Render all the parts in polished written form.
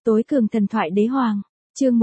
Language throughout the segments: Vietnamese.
Tối cường thần thoại đế hoàng, chương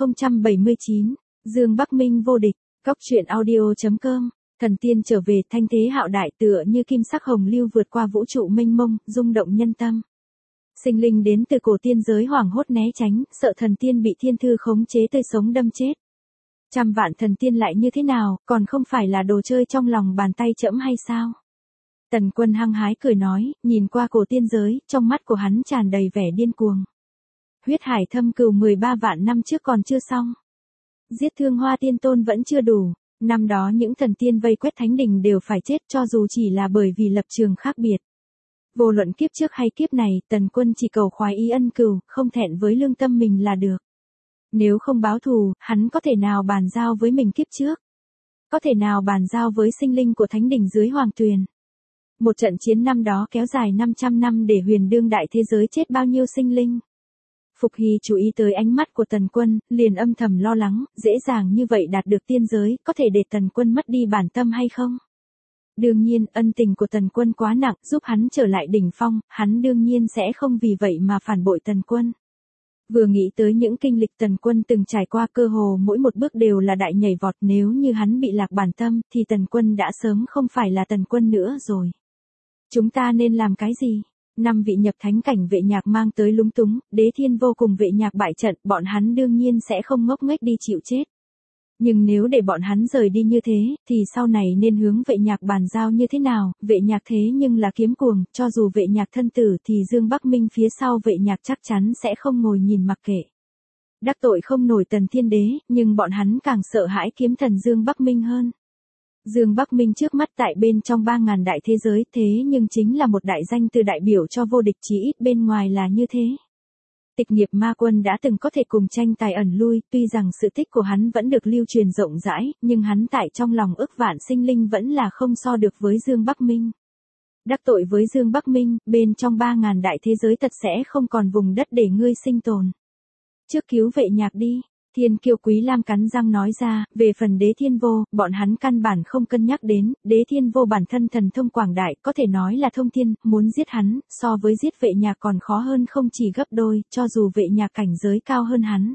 1079, Dương Bắc Minh vô địch, Cóc truyện audio.com, thần tiên trở về thanh thế hạo đại tựa như kim sắc hồng lưu vượt qua vũ trụ mênh mông, rung động nhân tâm. Sinh linh đến từ cổ tiên giới hoảng hốt né tránh, sợ thần tiên bị thiên thư khống chế tươi sống đâm chết. Trăm vạn thần tiên lại như thế nào, còn không phải là đồ chơi trong lòng bàn tay trẫm hay sao? Tần Quân hăng hái cười nói, nhìn qua cổ tiên giới, trong mắt của hắn tràn đầy vẻ điên cuồng. Huyết hải thâm cừu 13 vạn năm trước còn chưa xong. Giết Thương Hoa Tiên Tôn vẫn chưa đủ. Năm đó những thần tiên vây quét thánh đình đều phải chết cho dù chỉ là bởi vì lập trường khác biệt. Vô luận kiếp trước hay kiếp này, Tần Quân chỉ cầu khoái ý ân cừu, không thẹn với lương tâm mình là được. Nếu không báo thù, hắn có thể nào bàn giao với mình kiếp trước? Có thể nào bàn giao với sinh linh của thánh đình dưới hoàng tuyền? Một trận chiến năm đó kéo dài 500 năm để huyền đương đại thế giới chết bao nhiêu sinh linh? Phục Hy chú ý tới ánh mắt của Tần Quân, liền âm thầm lo lắng, dễ dàng như vậy đạt được tiên giới, có thể để Tần Quân mất đi bản tâm hay không? Đương nhiên, ân tình của Tần Quân quá nặng, giúp hắn trở lại đỉnh phong, hắn đương nhiên sẽ không vì vậy mà phản bội Tần Quân. Vừa nghĩ tới những kinh lịch Tần Quân từng trải qua, cơ hồ mỗi một bước đều là đại nhảy vọt, nếu như hắn bị lạc bản tâm, thì Tần Quân đã sớm không phải là Tần Quân nữa rồi. Chúng ta nên làm cái gì? 5 vị nhập thánh cảnh vệ nhạc mang tới lúng túng, Đế Thiên Vô cùng vệ nhạc bại trận, bọn hắn đương nhiên sẽ không ngốc nghếch đi chịu chết. Nhưng nếu để bọn hắn rời đi như thế, thì sau này nên hướng vệ nhạc bàn giao như thế nào? Vệ nhạc thế nhưng là kiếm cuồng, cho dù vệ nhạc thân tử thì Dương Bắc Minh phía sau vệ nhạc chắc chắn sẽ không ngồi nhìn mặc kệ. Đắc tội không nổi Tần Thiên Đế, nhưng bọn hắn càng sợ hãi kiếm thần Dương Bắc Minh hơn. Dương Bắc Minh trước mắt tại bên trong 3.000 đại thế giới, thế nhưng chính là một đại danh từ đại biểu cho vô địch, chí ít bên ngoài là như thế. Tịch Nghiệp Ma Quân đã từng có thể cùng tranh tài ẩn lui, tuy rằng sự tích của hắn vẫn được lưu truyền rộng rãi, nhưng hắn tại trong lòng ức vạn sinh linh vẫn là không so được với Dương Bắc Minh. Đắc tội với Dương Bắc Minh, bên trong 3.000 đại thế giới thật sẽ không còn vùng đất để ngươi sinh tồn. Trước cứu vệ nhạc đi. Thiên Kiêu Quý Lam cắn răng nói ra, về phần Đế Thiên Vô, bọn hắn căn bản không cân nhắc đến, Đế Thiên Vô bản thân thần thông quảng đại, có thể nói là thông thiên, muốn giết hắn, so với giết vệ nhạc còn khó hơn không chỉ gấp đôi, cho dù vệ nhạc cảnh giới cao hơn hắn.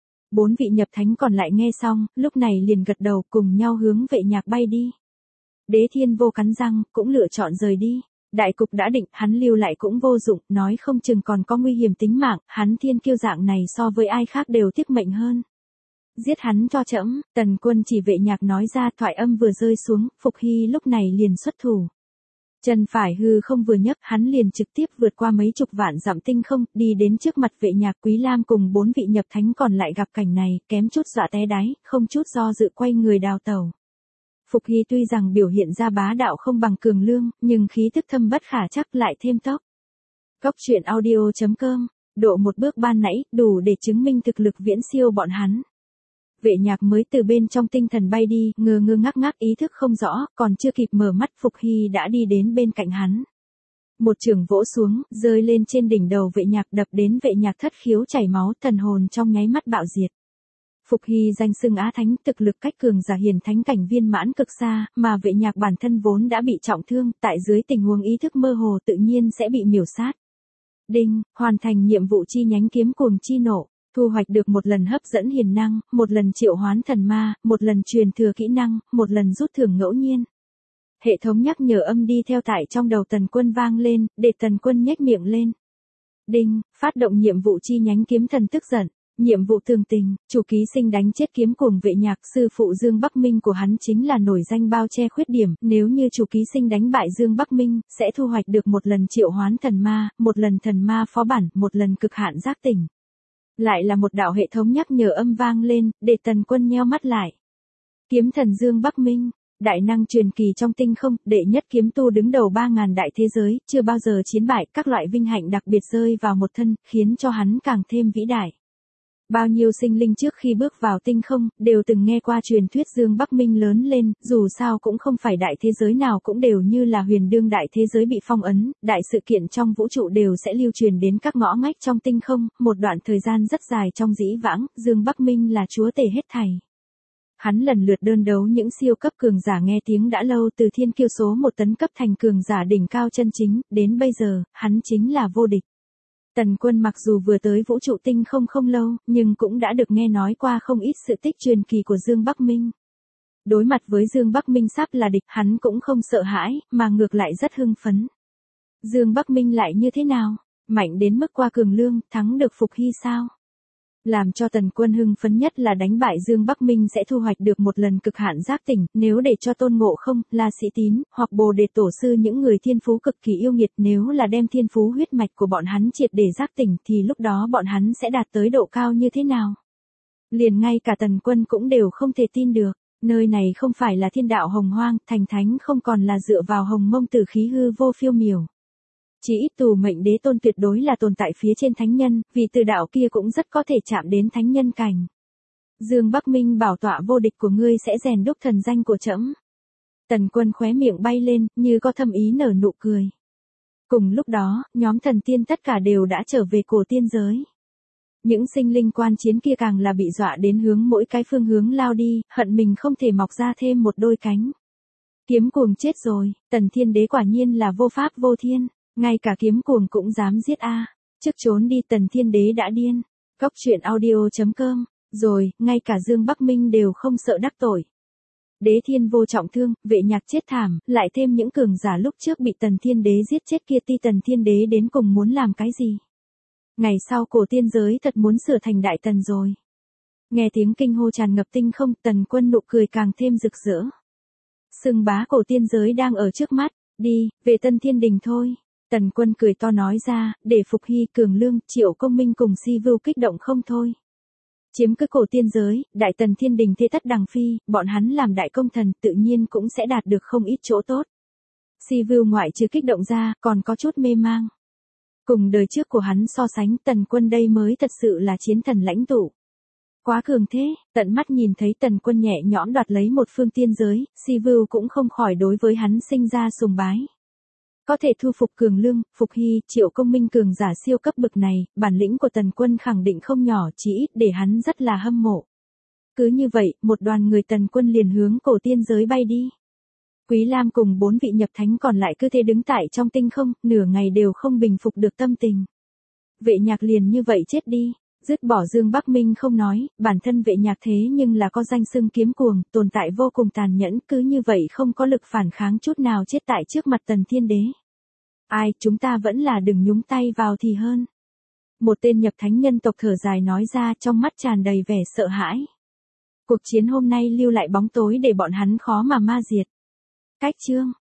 4 vị nhập thánh còn lại nghe xong, lúc này liền gật đầu cùng nhau hướng vệ nhạc bay đi. Đế Thiên Vô cắn răng, cũng lựa chọn rời đi. Đại cục đã định, hắn lưu lại cũng vô dụng, nói không chừng còn có nguy hiểm tính mạng, hắn thiên kiêu dạng này so với ai khác đều tiếc mệnh hơn. Giết hắn cho trẫm. Tần Quân chỉ vệ nhạc nói ra, thoại âm vừa rơi xuống, Phục Hy lúc này liền xuất thủ. Chân phải hư không vừa nhấc, hắn liền trực tiếp vượt qua mấy chục vạn dặm tinh không, đi đến trước mặt vệ nhạc. Quý Lam cùng 4 vị nhập thánh còn lại gặp cảnh này, kém chút dọa té đáy, không chút do dự quay người đào tẩu. Phục Hy tuy rằng biểu hiện ra bá đạo không bằng Cường Lương, nhưng khí tức thâm bất khả trắc lại thêm tốc. Cóc truyện audio.com, độ một bước ban nãy, đủ để chứng minh thực lực viễn siêu bọn hắn. Vệ nhạc mới từ bên trong tinh thần bay đi, ngơ ngơ ngác ngác ý thức không rõ, còn chưa kịp mở mắt Phục Hy đã đi đến bên cạnh hắn. Một chưởng vỗ xuống, rơi lên trên đỉnh đầu vệ nhạc, đập đến vệ nhạc thất khiếu chảy máu, thần hồn trong nháy mắt bạo diệt. Phục Hy danh xưng Á Thánh, thực lực cách cường giả hiền thánh cảnh viên mãn cực xa, mà vệ nhạc bản thân vốn đã bị trọng thương, tại dưới tình huống ý thức mơ hồ tự nhiên sẽ bị miểu sát. Đinh, hoàn thành nhiệm vụ chi nhánh kiếm cuồng chi nộ, thu hoạch được một lần hấp dẫn hiền năng, một lần triệu hoán thần ma, một lần truyền thừa kỹ năng, một lần rút thưởng ngẫu nhiên. Hệ thống nhắc nhở âm đi theo tại trong đầu Tần Quân vang lên, để Tần Quân nhếch miệng lên. Đinh, phát động nhiệm vụ chi nhánh kiếm thần tức giận. Nhiệm vụ thường tình, chủ ký sinh đánh chết kiếm cuồng vệ nhạc, sư phụ Dương Bắc Minh của hắn chính là nổi danh bao che khuyết điểm, nếu như chủ ký sinh đánh bại Dương Bắc Minh, sẽ thu hoạch được một lần triệu hoán thần ma, một lần thần ma phó bản, một lần cực hạn giác tỉnh. Lại là một đạo hệ thống nhắc nhở âm vang lên, để Tần Quân nheo mắt lại. Kiếm thần Dương Bắc Minh, đại năng truyền kỳ trong tinh không, đệ nhất kiếm tu đứng đầu 3.000 đại thế giới, chưa bao giờ chiến bại, các loại vinh hạnh đặc biệt rơi vào một thân, khiến cho hắn càng thêm vĩ đại. Bao nhiêu sinh linh trước khi bước vào tinh không, đều từng nghe qua truyền thuyết Dương Bắc Minh lớn lên, dù sao cũng không phải đại thế giới nào cũng đều như là huyền đương đại thế giới bị phong ấn, đại sự kiện trong vũ trụ đều sẽ lưu truyền đến các ngõ ngách trong tinh không, một đoạn thời gian rất dài trong dĩ vãng, Dương Bắc Minh là chúa tể hết thảy. Hắn lần lượt đơn đấu những siêu cấp cường giả nghe tiếng đã lâu, từ thiên kiêu số 1 tấn cấp thành cường giả đỉnh cao chân chính, đến bây giờ, hắn chính là vô địch. Tần Quân mặc dù vừa tới vũ trụ tinh không lâu, nhưng cũng đã được nghe nói qua không ít sự tích truyền kỳ của Dương Bắc Minh. Đối mặt với Dương Bắc Minh sắp là địch, hắn cũng không sợ hãi, mà ngược lại rất hưng phấn. Dương Bắc Minh lại như thế nào? Mạnh đến mức qua Cường Lương, thắng được Phục Hy sao? Làm cho Tần Quân hưng phấn nhất là đánh bại Dương Bắc Minh sẽ thu hoạch được một lần cực hạn giác tỉnh, nếu để cho Tôn Ngộ Không, La Sĩ Tín, hoặc Bồ Đề Tổ Sư những người thiên phú cực kỳ yêu nghiệt, nếu là đem thiên phú huyết mạch của bọn hắn triệt để giác tỉnh thì lúc đó bọn hắn sẽ đạt tới độ cao như thế nào? Liền ngay cả Tần Quân cũng đều không thể tin được, nơi này không phải là thiên đạo hồng hoang, thành thánh không còn là dựa vào hồng mông tử khí hư vô phiêu miểu. Chỉ ít Tù Mệnh Đế Tôn tuyệt đối là tồn tại phía trên thánh nhân, vì từ đạo kia cũng rất có thể chạm đến thánh nhân cảnh. Dương Bắc Minh bảo tọa vô địch của ngươi sẽ rèn đúc thần danh của trẫm. Tần Quân khóe miệng bay lên, như có thâm ý nở nụ cười. Cùng lúc đó, nhóm thần tiên tất cả đều đã trở về cổ tiên giới. Những sinh linh quan chiến kia càng là bị dọa đến hướng mỗi cái phương hướng lao đi, hận mình không thể mọc ra thêm một đôi cánh. Kiếm Cuồng chết rồi, Tần Thiên Đế quả nhiên là vô pháp vô thiên. Ngay cả Kiếm Cuồng cũng dám giết a. Trước trốn đi Tần Thiên Đế đã điên. Cóc truyện audio.com. Rồi, ngay cả Dương Bắc Minh đều không sợ đắc tội. Đế Thiên vô trọng thương, Vệ Nhạc chết thảm, lại thêm những cường giả lúc trước bị Tần Thiên Đế giết chết kia, ti Tần Thiên Đế đến cùng muốn làm cái gì? Ngày sau cổ tiên giới thật muốn sửa thành Đại Tần rồi. Nghe tiếng kinh hô tràn ngập tinh không, Tần Quân nụ cười càng thêm rực rỡ. Xưng bá cổ tiên giới đang ở trước mắt, đi, về Tân Thiên Đình thôi. Tần Quân cười to nói ra, để Phục Hy, Cường Lương, Triệu Công Minh cùng Si Vưu kích động không thôi. Chiếm cứ cổ tiên giới, Đại Tần Thiên Đình thế tất đằng phi, bọn hắn làm đại công thần tự nhiên cũng sẽ đạt được không ít chỗ tốt. Si Vưu ngoại trừ kích động ra, còn có chút mê mang. Cùng đời trước của hắn so sánh, Tần Quân đây mới thật sự là chiến thần lãnh tụ. Quá cường thế, tận mắt nhìn thấy Tần Quân nhẹ nhõm đoạt lấy một phương tiên giới, Si Vưu cũng không khỏi đối với hắn sinh ra sùng bái. Có thể thu phục Cường Lương, Phục Hy, Triệu Công Minh cường giả siêu cấp bực này, bản lĩnh của Tần Quân khẳng định không nhỏ, chỉ ít để hắn rất là hâm mộ. Cứ như vậy, một đoàn người Tần Quân liền hướng cổ tiên giới bay đi. Quý Lam cùng 4 vị nhập thánh còn lại cứ thế đứng tại trong tinh không, nửa ngày đều không bình phục được tâm tình. Vệ Nhạc liền như vậy chết đi. Dứt bỏ Dương Bắc Minh không nói, bản thân Vệ Nhạc thế nhưng là có danh xưng Kiếm Cuồng, tồn tại vô cùng tàn nhẫn, cứ như vậy không có lực phản kháng chút nào chết tại trước mặt Tần Thiên Đế. Ai, chúng ta vẫn là đừng nhúng tay vào thì hơn. Một tên nhập thánh nhân tộc thở dài nói ra, trong mắt tràn đầy vẻ sợ hãi. Cuộc chiến hôm nay lưu lại bóng tối để bọn hắn khó mà ma diệt. Cách chương